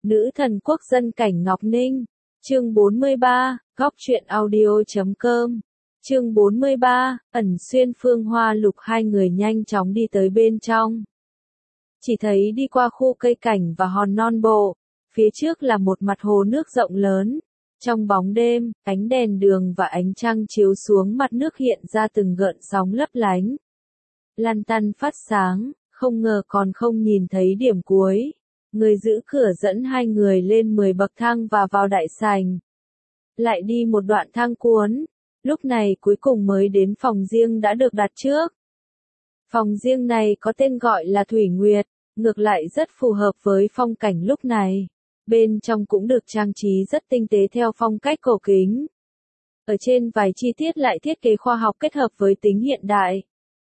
Nữ thần quốc dân Cảnh Ngọc Ninh. Chương 43, Góc truyện audio.com. Chương 43, ẩn xuyên Phương Hoa Lục. Hai người nhanh chóng đi tới bên trong. Chỉ thấy đi qua khu cây cảnh và hòn non bộ, phía trước là một mặt hồ nước rộng lớn. Trong bóng đêm, ánh đèn đường và ánh trăng chiếu xuống mặt nước hiện ra từng gợn sóng lấp lánh. Lăn tăn phát sáng, không ngờ còn không nhìn thấy điểm cuối. Người giữ cửa dẫn hai người lên 10 bậc thang và vào đại sảnh. Lại đi một đoạn thang cuốn, lúc này cuối cùng mới đến phòng riêng đã được đặt trước. Phòng riêng này có tên gọi là Thủy Nguyệt, ngược lại rất phù hợp với phong cảnh lúc này. Bên trong cũng được trang trí rất tinh tế theo phong cách cổ kính. Ở trên vài chi tiết lại thiết kế khoa học kết hợp với tính hiện đại,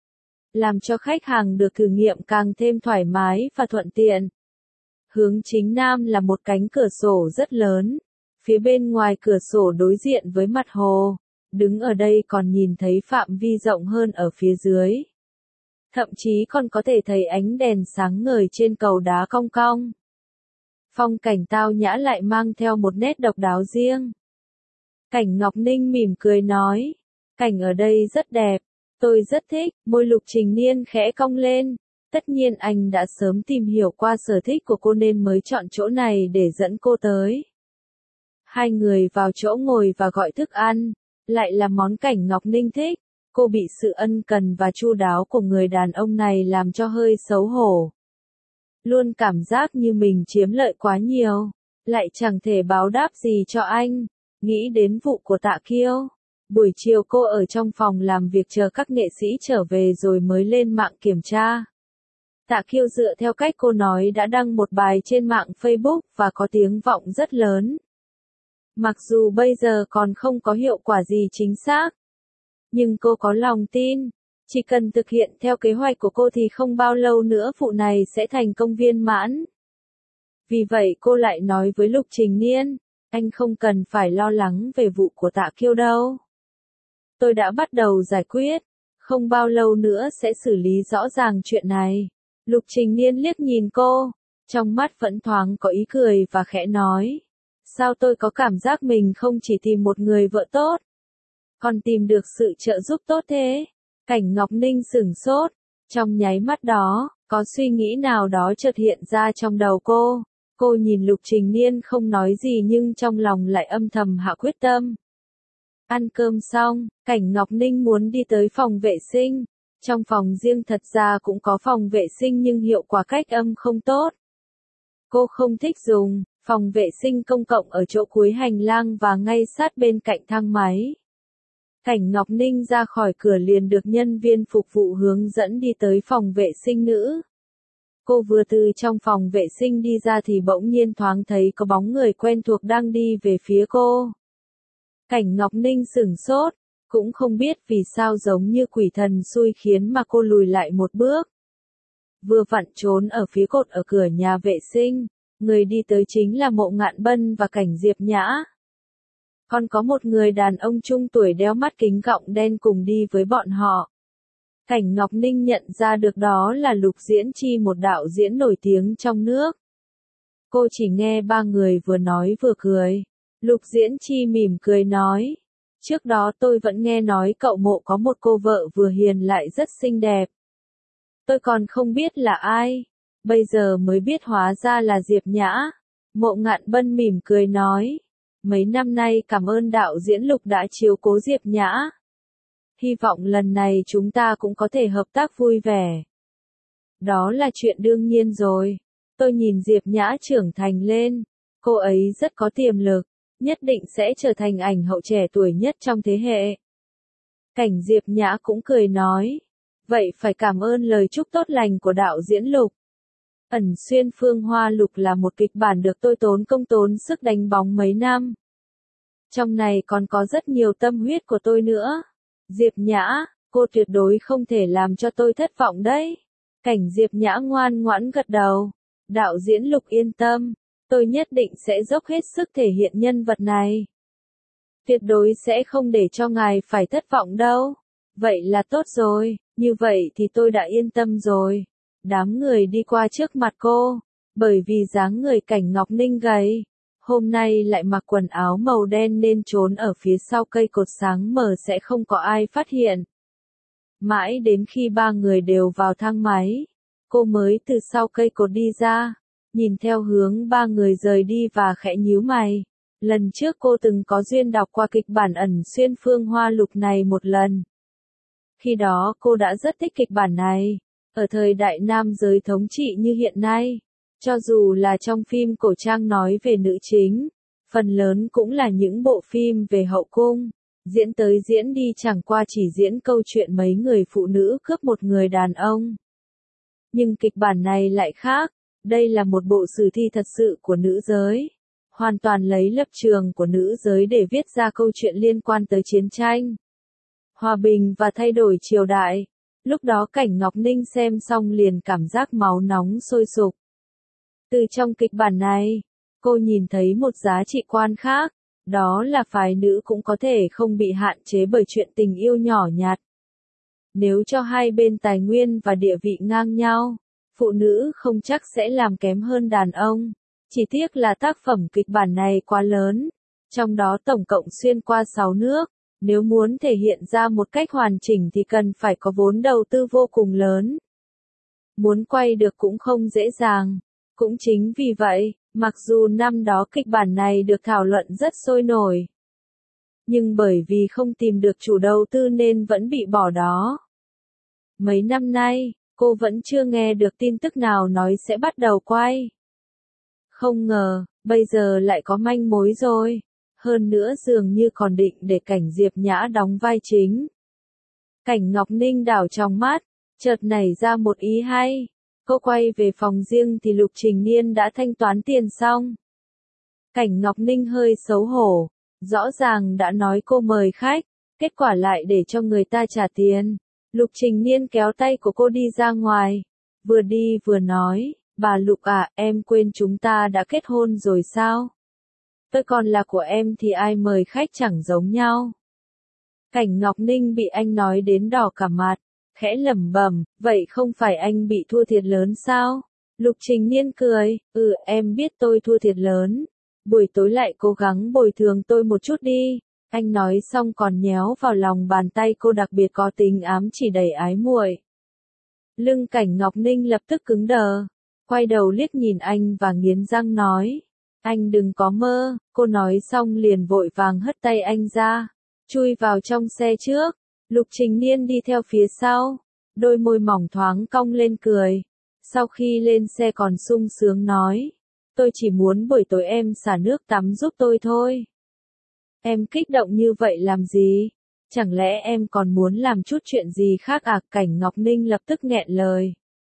làm cho khách hàng được thử nghiệm càng thêm thoải mái và thuận tiện. Hướng chính nam là một cánh cửa sổ rất lớn. Phía bên ngoài cửa sổ đối diện với mặt hồ, đứng ở đây còn nhìn thấy phạm vi rộng hơn ở phía dưới. Thậm chí còn có thể thấy ánh đèn sáng ngời trên cầu đá cong cong. Phong cảnh tao nhã lại mang theo một nét độc đáo riêng. Cảnh Ngọc Ninh mỉm cười nói, cảnh ở đây rất đẹp, tôi rất thích. Môi Lục Trình Niên khẽ cong lên. Tất nhiên anh đã sớm tìm hiểu qua sở thích của cô nên mới chọn chỗ này để dẫn cô tới. Hai người vào chỗ ngồi và gọi thức ăn, lại là món Cảnh Ngọc Ninh thích. Cô bị sự ân cần và chu đáo của người đàn ông này làm cho hơi xấu hổ. Luôn cảm giác như mình chiếm lợi quá nhiều, lại chẳng thể báo đáp gì cho anh. Nghĩ đến vụ của Tạ Kiêu. Buổi chiều cô ở trong phòng làm việc chờ các nghệ sĩ trở về rồi mới lên mạng kiểm tra. Tạ Kiêu dựa theo cách cô nói đã đăng một bài trên mạng Facebook và có tiếng vọng rất lớn. Mặc dù bây giờ còn không có hiệu quả gì chính xác, nhưng cô có lòng tin, chỉ cần thực hiện theo kế hoạch của cô thì không bao lâu nữa vụ này sẽ thành công viên mãn. Vì vậy cô lại nói với Lục Trình Niên, anh không cần phải lo lắng về vụ của Tạ Kiêu đâu. Tôi đã bắt đầu giải quyết, không bao lâu nữa sẽ xử lý rõ ràng chuyện này. Lục Trình Niên liếc nhìn cô, trong mắt vẫn thoáng có ý cười và khẽ nói. Sao tôi có cảm giác mình không chỉ tìm một người vợ tốt, còn tìm được sự trợ giúp tốt thế? Cảnh Ngọc Ninh sửng sốt, trong nháy mắt đó, có suy nghĩ nào đó chợt hiện ra trong đầu cô. Cô nhìn Lục Trình Niên không nói gì nhưng trong lòng lại âm thầm hạ quyết tâm. Ăn cơm xong, Cảnh Ngọc Ninh muốn đi tới phòng vệ sinh. Trong phòng riêng thật ra cũng có phòng vệ sinh nhưng hiệu quả cách âm không tốt. Cô không thích dùng phòng vệ sinh công cộng ở chỗ cuối hành lang và ngay sát bên cạnh thang máy. Cảnh Ngọc Ninh ra khỏi cửa liền được nhân viên phục vụ hướng dẫn đi tới phòng vệ sinh nữ. Cô vừa từ trong phòng vệ sinh đi ra thì bỗng nhiên thoáng thấy có bóng người quen thuộc đang đi về phía cô. Cảnh Ngọc Ninh sửng sốt, cũng không biết vì sao giống như quỷ thần xui khiến mà cô lùi lại một bước. Vừa vặn trốn ở phía cột ở cửa nhà vệ sinh, người đi tới chính là Mộ Ngạn Bân và Cảnh Diệp Nhã. Còn có một người đàn ông trung tuổi đeo mắt kính gọng đen cùng đi với bọn họ. Cảnh Ngọc Ninh nhận ra được đó là Lục Diễn Chi, một đạo diễn nổi tiếng trong nước. Cô chỉ nghe ba người vừa nói vừa cười. Lục Diễn Chi mỉm cười nói. Trước đó tôi vẫn nghe nói cậu Mộ có một cô vợ vừa hiền lại rất xinh đẹp. Tôi còn không biết là ai. Bây giờ mới biết hóa ra là Diệp Nhã. Mộ Ngạn Bân mỉm cười nói. Mấy năm nay cảm ơn đạo diễn Lục đã chiếu cố Diệp Nhã. Hy vọng lần này chúng ta cũng có thể hợp tác vui vẻ. Đó là chuyện đương nhiên rồi. Tôi nhìn Diệp Nhã trưởng thành lên. Cô ấy rất có tiềm lực. Nhất định sẽ trở thành ảnh hậu trẻ tuổi nhất trong thế hệ. Cảnh Diệp Nhã cũng cười nói. Vậy phải cảm ơn lời chúc tốt lành của đạo diễn Lục. Ẩn xuyên Phương Hoa Lục là một kịch bản được tôi tốn công tốn sức đánh bóng mấy năm. Trong này còn có rất nhiều tâm huyết của tôi nữa. Diệp Nhã, cô tuyệt đối không thể làm cho tôi thất vọng đấy. Cảnh Diệp Nhã ngoan ngoãn gật đầu. Đạo diễn Lục yên tâm, tôi nhất định sẽ dốc hết sức thể hiện nhân vật này. Tuyệt đối sẽ không để cho ngài phải thất vọng đâu. Vậy là tốt rồi, như vậy thì tôi đã yên tâm rồi. Đám người đi qua trước mặt cô. Bởi vì dáng người Cảnh Ngọc Ninh gầy, hôm nay lại mặc quần áo màu đen nên trốn ở phía sau cây cột sáng mờ sẽ không có ai phát hiện. Mãi đến khi ba người đều vào thang máy, cô mới từ sau cây cột đi ra, nhìn theo hướng ba người rời đi và khẽ nhíu mày. Lần trước cô từng có duyên đọc qua kịch bản Ẩn Xuyên Phương Hoa Lục này một lần. Khi đó cô đã rất thích kịch bản này. Ở thời đại nam giới thống trị như hiện nay, cho dù là trong phim cổ trang nói về nữ chính, phần lớn cũng là những bộ phim về hậu cung. Diễn tới diễn đi chẳng qua chỉ diễn câu chuyện mấy người phụ nữ cướp một người đàn ông. Nhưng kịch bản này lại khác, đây là một bộ sử thi thật sự của nữ giới. Hoàn toàn lấy lập trường của nữ giới để viết ra câu chuyện liên quan tới chiến tranh, hòa bình và thay đổi triều đại. Lúc đó Cảnh Ngọc Ninh xem xong liền cảm giác máu nóng sôi sục. Từ trong kịch bản này, cô nhìn thấy một giá trị quan khác, đó là phái nữ cũng có thể không bị hạn chế bởi chuyện tình yêu nhỏ nhặt. Nếu cho hai bên tài nguyên và địa vị ngang nhau, phụ nữ không chắc sẽ làm kém hơn đàn ông. Chỉ tiếc là tác phẩm kịch bản này quá lớn, trong đó tổng cộng xuyên qua 6 nước. Nếu muốn thể hiện ra một cách hoàn chỉnh thì cần phải có vốn đầu tư vô cùng lớn. Muốn quay được cũng không dễ dàng. Cũng chính vì vậy, mặc dù năm đó kịch bản này được thảo luận rất sôi nổi, nhưng bởi vì không tìm được chủ đầu tư nên vẫn bị bỏ đó. Mấy năm nay, cô vẫn chưa nghe được tin tức nào nói sẽ bắt đầu quay. Không ngờ, bây giờ lại có manh mối rồi. Hơn nữa dường như còn định để Cảnh Diệp Nhã đóng vai chính. Cảnh Ngọc Ninh đảo trong mắt, chợt nảy ra một ý hay. Cô quay về phòng riêng thì Lục Trình Niên đã thanh toán tiền xong. Cảnh Ngọc Ninh hơi xấu hổ, rõ ràng đã nói cô mời khách, kết quả lại để cho người ta trả tiền. Lục Trình Niên kéo tay của cô đi ra ngoài, vừa đi vừa nói, bà Lục à, em quên chúng ta đã kết hôn rồi sao? Tôi còn là của em thì ai mời khách chẳng giống nhau. Cảnh Ngọc Ninh bị anh nói đến đỏ cả mặt, khẽ lẩm bẩm, vậy không phải anh bị thua thiệt lớn sao? Lục Trình Niên cười, em biết tôi thua thiệt lớn. Buổi tối lại cố gắng bồi thường tôi một chút đi. Anh nói xong còn nhéo vào lòng bàn tay cô đặc biệt có tính ám chỉ đầy ái muội. Lưng Cảnh Ngọc Ninh lập tức cứng đờ, quay đầu liếc nhìn anh và nghiến răng nói. Anh đừng có mơ, cô nói xong liền vội vàng hất tay anh ra, chui vào trong xe trước. Lục Trình Niên đi theo phía sau, đôi môi mỏng thoáng cong lên cười. Sau khi lên xe còn sung sướng nói, tôi chỉ muốn buổi tối em xả nước tắm giúp tôi thôi. Em kích động như vậy làm gì? Chẳng lẽ em còn muốn làm chút chuyện gì khác à? Cảnh Ngọc Ninh lập tức nghẹn lời.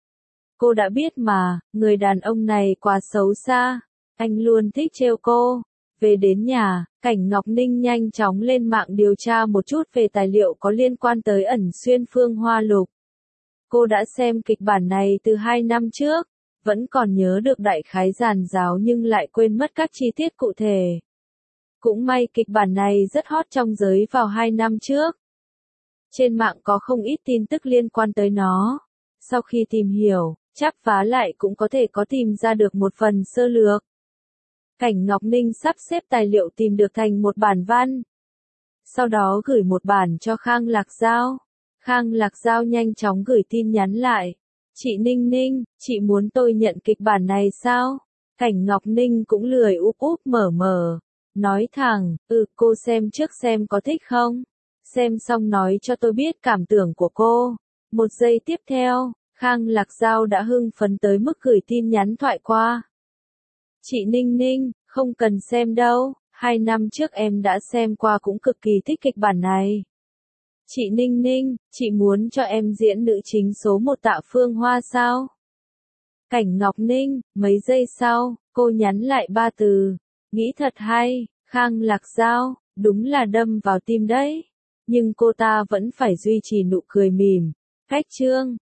Cô đã biết mà, người đàn ông này quá xấu xa. Anh luôn thích trêu cô. Về đến nhà, Cảnh Ngọc Ninh nhanh chóng lên mạng điều tra một chút về tài liệu có liên quan tới Ẩn Xuyên Phương Hoa Lục. Cô đã xem kịch bản này từ 2 năm trước, vẫn còn nhớ được đại khái dàn giáo nhưng lại quên mất các chi tiết cụ thể. Cũng may kịch bản này rất hot trong giới vào 2 năm trước. Trên mạng có không ít tin tức liên quan tới nó. Sau khi tìm hiểu, chắp vá lại cũng có thể có tìm ra được một phần sơ lược. Cảnh Ngọc Ninh sắp xếp tài liệu tìm được thành một bản văn. Sau đó gửi một bản cho Khang Lạc Giao. Khang Lạc Giao nhanh chóng gửi tin nhắn lại. Chị Ninh Ninh, chị muốn tôi nhận kịch bản này sao? Cảnh Ngọc Ninh cũng lười úp úp mở mở. Nói thẳng, cô xem trước xem có thích không? Xem xong nói cho tôi biết cảm tưởng của cô. Một giây tiếp theo, Khang Lạc Giao đã hưng phấn tới mức gửi tin nhắn thoại qua. Chị Ninh Ninh, không cần xem đâu, 2 năm trước em đã xem qua cũng cực kỳ thích kịch bản này. Chị Ninh Ninh, chị muốn cho em diễn nữ chính số 1 Tạ Phương Hoa sao? Cảnh Ngọc Ninh, mấy giây sau, cô nhắn lại 3 từ. Nghĩ thật hay, Khang Lạc Giao, đúng là đâm vào tim đấy. Nhưng cô ta vẫn phải duy trì nụ cười mỉm. Cách chương